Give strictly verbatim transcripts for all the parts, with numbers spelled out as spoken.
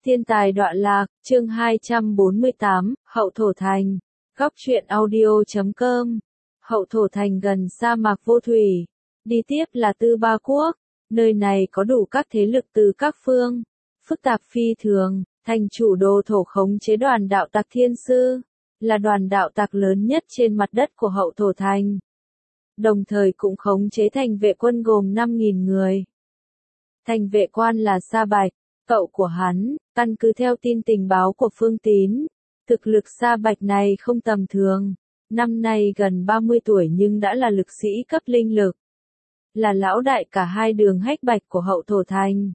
Thiên tài đọa lạc, chương hai trăm bốn mươi tám, Hậu Thổ Thành. Góc truyện audio chấm com. Hậu Thổ Thành gần sa mạc vô thủy. Đi tiếp là Tư Ba Quốc. Nơi này có đủ các thế lực từ các phương. Phức tạp phi thường, thành chủ Đồ Thổ khống chế đoàn đạo tặc Thiên Sư. Là đoàn đạo tặc lớn nhất trên mặt đất của Hậu Thổ Thành. Đồng thời cũng khống chế thành vệ quân gồm năm nghìn người. Thành vệ quan là Sa Bạch, cậu của hắn, căn cứ theo tin tình báo của Phương Tín. Thực lực Sa Bạch này không tầm thường, năm nay gần ba mươi tuổi nhưng đã là lực sĩ cấp linh lực. Là lão đại cả hai đường hách bạch của Hậu Thổ Thành.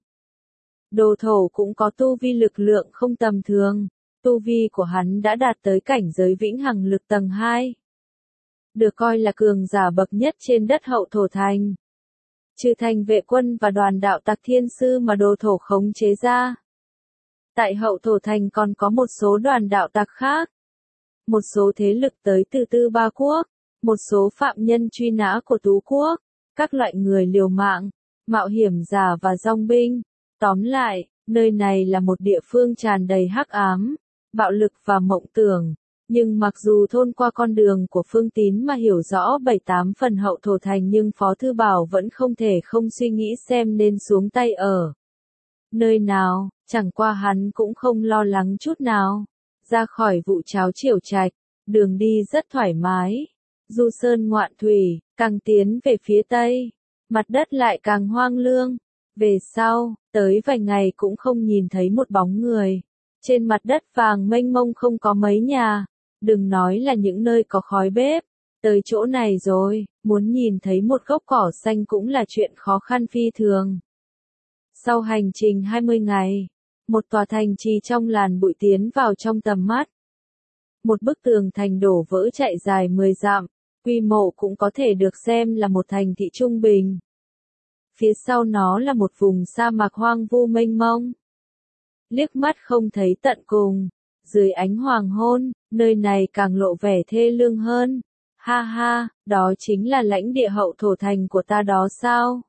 Đồ Thổ cũng có tu vi lực lượng không tầm thường, tu vi của hắn đã đạt tới cảnh giới vĩnh hằng lực tầng hai. Được coi là cường giả bậc nhất trên đất Hậu Thổ Thành. Trừ thành vệ quân và đoàn đạo tặc Thiên Sư mà Đồ Thổ khống chế ra. Tại Hậu Thổ Thành còn có một số đoàn đạo tặc khác. Một số thế lực tới từ Tư Ba Quốc. Một số phạm nhân truy nã của Tú Quốc. Các loại người liều mạng, mạo hiểm giả và dòng binh. Tóm lại, nơi này là một địa phương tràn đầy hắc ám, bạo lực và mộng tưởng. Nhưng mặc dù thôn qua con đường của Phương Tín mà hiểu rõ bảy tám phần Hậu Thổ Thành nhưng Phó Thư Bảo vẫn không thể không suy nghĩ xem nên xuống tay ở nơi nào, chẳng qua hắn cũng không lo lắng chút nào. Ra khỏi vụ cháo chiểu trạch, đường đi rất thoải mái. Du sơn ngoạn thủy, càng tiến về phía tây, mặt đất lại càng hoang lương. Về sau, tới vài ngày cũng không nhìn thấy một bóng người. Trên mặt đất vàng mênh mông không có mấy nhà. Đừng nói là những nơi có khói bếp. Tới chỗ này rồi, muốn nhìn thấy một gốc cỏ xanh cũng là chuyện khó khăn phi thường. Sau hành trình hai mươi ngày, một tòa thành trì trong làn bụi tiến vào trong tầm mắt. Một bức tường thành đổ vỡ chạy dài mười dặm, quy mô cũng có thể được xem là một thành thị trung bình. Phía sau nó là một vùng sa mạc hoang vu mênh mông. Liếc mắt không thấy tận cùng. Dưới ánh hoàng hôn, nơi này càng lộ vẻ thê lương hơn. Ha ha, đó chính là lãnh địa Hậu Thổ Thành của ta đó sao?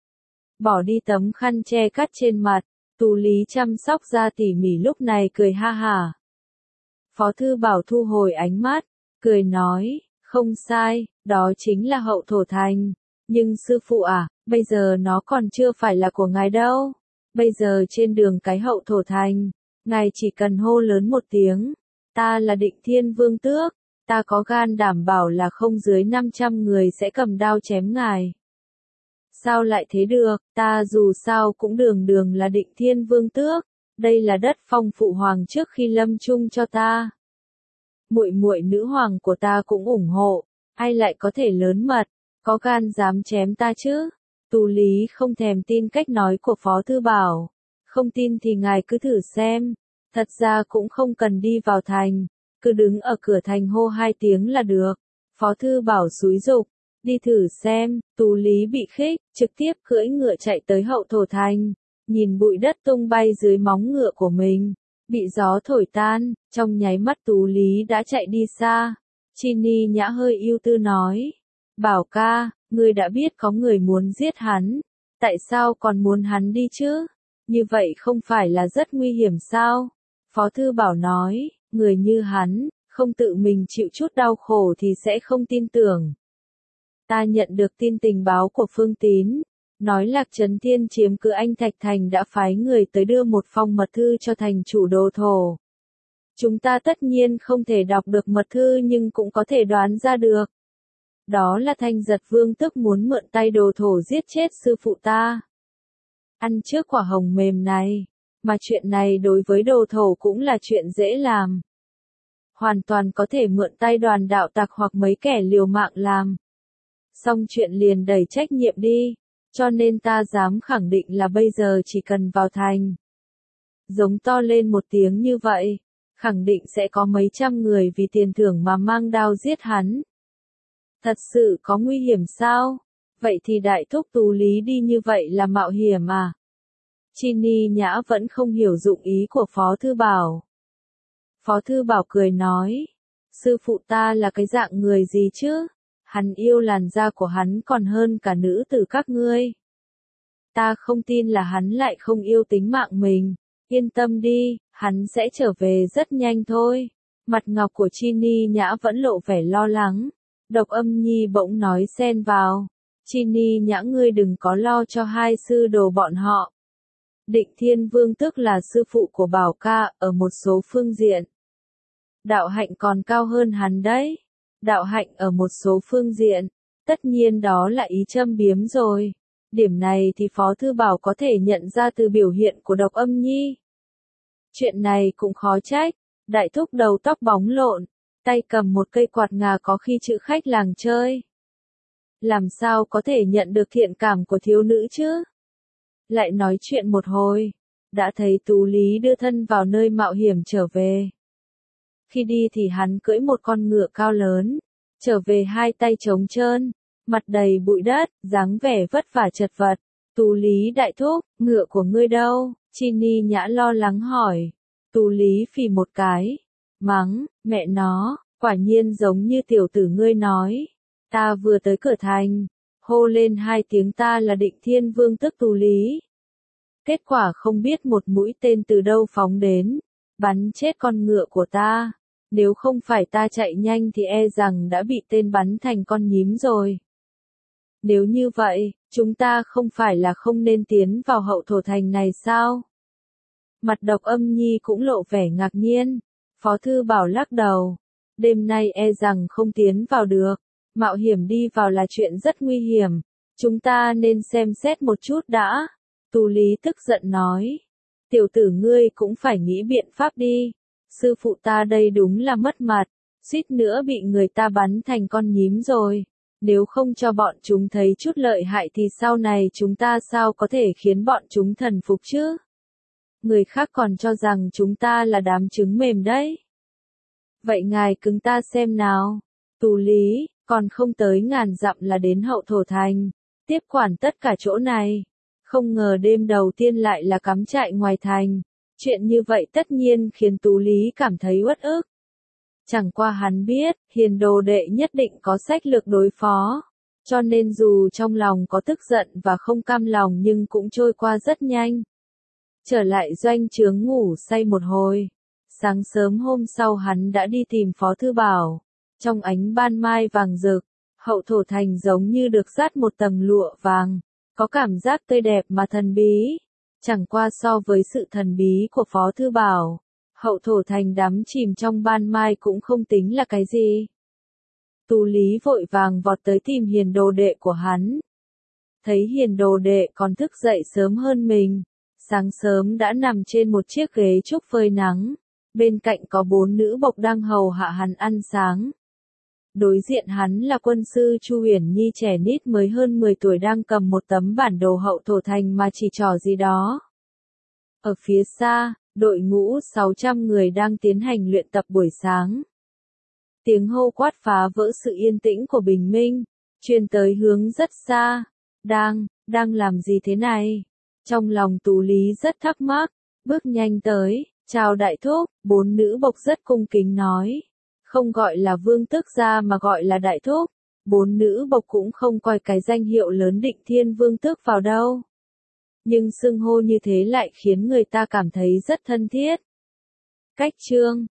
Bỏ đi tấm khăn che cắt trên mặt, Tú Lý chăm sóc da tỉ mỉ lúc này cười ha hả. Phó Thư Bảo thu hồi ánh mắt, cười nói, không sai, đó chính là Hậu Thổ Thành. Nhưng sư phụ à, bây giờ nó còn chưa phải là của ngài đâu. Bây giờ trên đường cái Hậu Thổ Thành, ngài chỉ cần hô lớn một tiếng, ta là Định Thiên Vương Tước, ta có gan đảm bảo là không dưới năm trăm người sẽ cầm đao chém ngài. Sao lại thế được, ta dù sao cũng đường đường là Định Thiên Vương Tước, đây là đất phong phụ hoàng trước khi lâm chung cho ta. Muội muội nữ hoàng của ta cũng ủng hộ, ai lại có thể lớn mật, có gan dám chém ta chứ? Tú Lý không thèm tin cách nói của Phó Thư Bảo. Không tin thì ngài cứ thử xem. Thật ra cũng không cần đi vào thành. Cứ đứng ở cửa thành hô hai tiếng là được. Phó Thư Bảo xúi giục. Đi thử xem. Tú Lý bị khích, trực tiếp cưỡi ngựa chạy tới Hậu Thổ Thành. Nhìn bụi đất tung bay dưới móng ngựa của mình. Bị gió thổi tan. Trong nháy mắt Tú Lý đã chạy đi xa. Chini Nhã hơi ưu tư nói. Bảo ca, ngươi đã biết có người muốn giết hắn. Tại sao còn muốn hắn đi chứ? Như vậy không phải là rất nguy hiểm sao? Phó Thư Bảo nói, người như hắn, không tự mình chịu chút đau khổ thì sẽ không tin tưởng. Ta nhận được tin tình báo của Phương Tín, nói Lạc Trấn Thiên chiếm cứ Anh Thạch Thành đã phái người tới đưa một phong mật thư cho thành chủ Đồ Thổ. Chúng ta tất nhiên không thể đọc được mật thư nhưng cũng có thể đoán ra được. Đó là Thanh Giật Vương Tước muốn mượn tay Đồ Thổ giết chết sư phụ ta. Ăn trước quả hồng mềm này, mà chuyện này đối với Đồ Thổ cũng là chuyện dễ làm. Hoàn toàn có thể mượn tay đoàn đạo tặc hoặc mấy kẻ liều mạng làm. Xong chuyện liền đẩy trách nhiệm đi, cho nên ta dám khẳng định là bây giờ chỉ cần vào thành. Giống to lên một tiếng như vậy, khẳng định sẽ có mấy trăm người vì tiền thưởng mà mang đao giết hắn. Thật sự có nguy hiểm sao? Vậy thì đại thúc Tú Lý đi như vậy là mạo hiểm à? Chini Nhã vẫn không hiểu dụng ý của Phó Thư Bảo. Phó Thư Bảo cười nói, sư phụ ta là cái dạng người gì chứ? Hắn yêu làn da của hắn còn hơn cả nữ tử các ngươi. Ta không tin là hắn lại không yêu tính mạng mình. Yên tâm đi, hắn sẽ trở về rất nhanh thôi. Mặt ngọc của Chi Ni Nhã vẫn lộ vẻ lo lắng. Độc Âm Nhi bỗng nói xen vào. Chi Ni Nhã ngươi đừng có lo cho hai sư đồ bọn họ. Định Thiên Vương tức là sư phụ của Bảo ca, ở một số phương diện. Đạo hạnh còn cao hơn hắn đấy. Đạo hạnh ở một số phương diện. Tất nhiên đó là ý châm biếm rồi. Điểm này thì Phó Thư Bảo có thể nhận ra từ biểu hiện của Độc Âm Nhi. Chuyện này cũng khó trách. Đại thúc đầu tóc bóng lộn, tay cầm một cây quạt ngà có khi chữ khách làng chơi. Làm sao có thể nhận được thiện cảm của thiếu nữ chứ? Lại nói chuyện một hồi, đã thấy Tú Lý đưa thân vào nơi mạo hiểm trở về. Khi đi thì hắn cưỡi một con ngựa cao lớn, trở về hai tay trống trơn, mặt đầy bụi đất, dáng vẻ vất vả chật vật. Tú Lý đại thúc, ngựa của ngươi đâu? Chi Ni Nhã lo lắng hỏi. Tú Lý phì một cái, mắng, mẹ nó, quả nhiên giống như tiểu tử ngươi nói. Ta vừa tới cửa thành, hô lên hai tiếng ta là Định Thiên Vương tức Tú Lý. Kết quả không biết một mũi tên từ đâu phóng đến, bắn chết con ngựa của ta. Nếu không phải ta chạy nhanh thì e rằng đã bị tên bắn thành con nhím rồi. Nếu như vậy, chúng ta không phải là không nên tiến vào hậu thổ thành này sao? Mặt Độc Âm Nhi cũng lộ vẻ ngạc nhiên. Phó Thư Bảo lắc đầu. Đêm nay e rằng không tiến vào được. Mạo hiểm đi vào là chuyện rất nguy hiểm. Chúng ta nên xem xét một chút đã. Tú Lý tức giận nói. Tiểu tử ngươi cũng phải nghĩ biện pháp đi. Sư phụ ta đây đúng là mất mặt. Suýt nữa bị người ta bắn thành con nhím rồi. Nếu không cho bọn chúng thấy chút lợi hại thì sau này chúng ta sao có thể khiến bọn chúng thần phục chứ? Người khác còn cho rằng chúng ta là đám trứng mềm đấy. Vậy ngài cứng ta xem nào. Tú Lý, còn không tới ngàn dặm là đến hậu thổ thành. Tiếp quản tất cả chỗ này. Không ngờ đêm đầu tiên lại là cắm trại ngoài thành. Chuyện như vậy tất nhiên khiến Tú Lý cảm thấy uất ức. Chẳng qua hắn biết, Hiền đồ đệ nhất định có sách lược đối phó. Cho nên dù trong lòng có tức giận và không cam lòng nhưng cũng trôi qua rất nhanh. Trở lại doanh trướng ngủ say một hồi. Sáng sớm hôm sau hắn đã đi tìm Phó Thư Bảo. Trong ánh ban mai vàng rực, hậu thổ thành giống như được dát một tầng lụa vàng. Có cảm giác tươi đẹp mà thần bí. Chẳng qua so với sự thần bí của Phó Thư Bảo, hậu thổ thành đắm chìm trong ban mai cũng không tính là cái gì. Tú Lý vội vàng vọt tới tìm Hiền đồ đệ của hắn. Thấy Hiền đồ đệ còn thức dậy sớm hơn mình. Sáng sớm đã nằm trên một chiếc ghế trúc phơi nắng. Bên cạnh có bốn nữ bộc đang hầu hạ hắn ăn sáng. Đối diện hắn là quân sư Chu Huyền Nhi trẻ nít mới hơn mười tuổi đang cầm một tấm bản đồ hậu thổ thành mà chỉ trỏ gì đó. Ở phía xa, đội ngũ sáu trăm người đang tiến hành luyện tập buổi sáng. Tiếng hô quát phá vỡ sự yên tĩnh của bình minh, truyền tới hướng rất xa. Đang, đang làm gì thế này? Trong lòng Tú Lý rất thắc mắc, bước nhanh tới, chào đại thúc, bốn nữ bộc rất cung kính nói. Không gọi là vương tước gia mà gọi là đại thúc. Bốn nữ bộc cũng không coi cái danh hiệu lớn Định Thiên Vương tước vào đâu. Nhưng xưng hô như thế lại khiến người ta cảm thấy rất thân thiết. Cách chương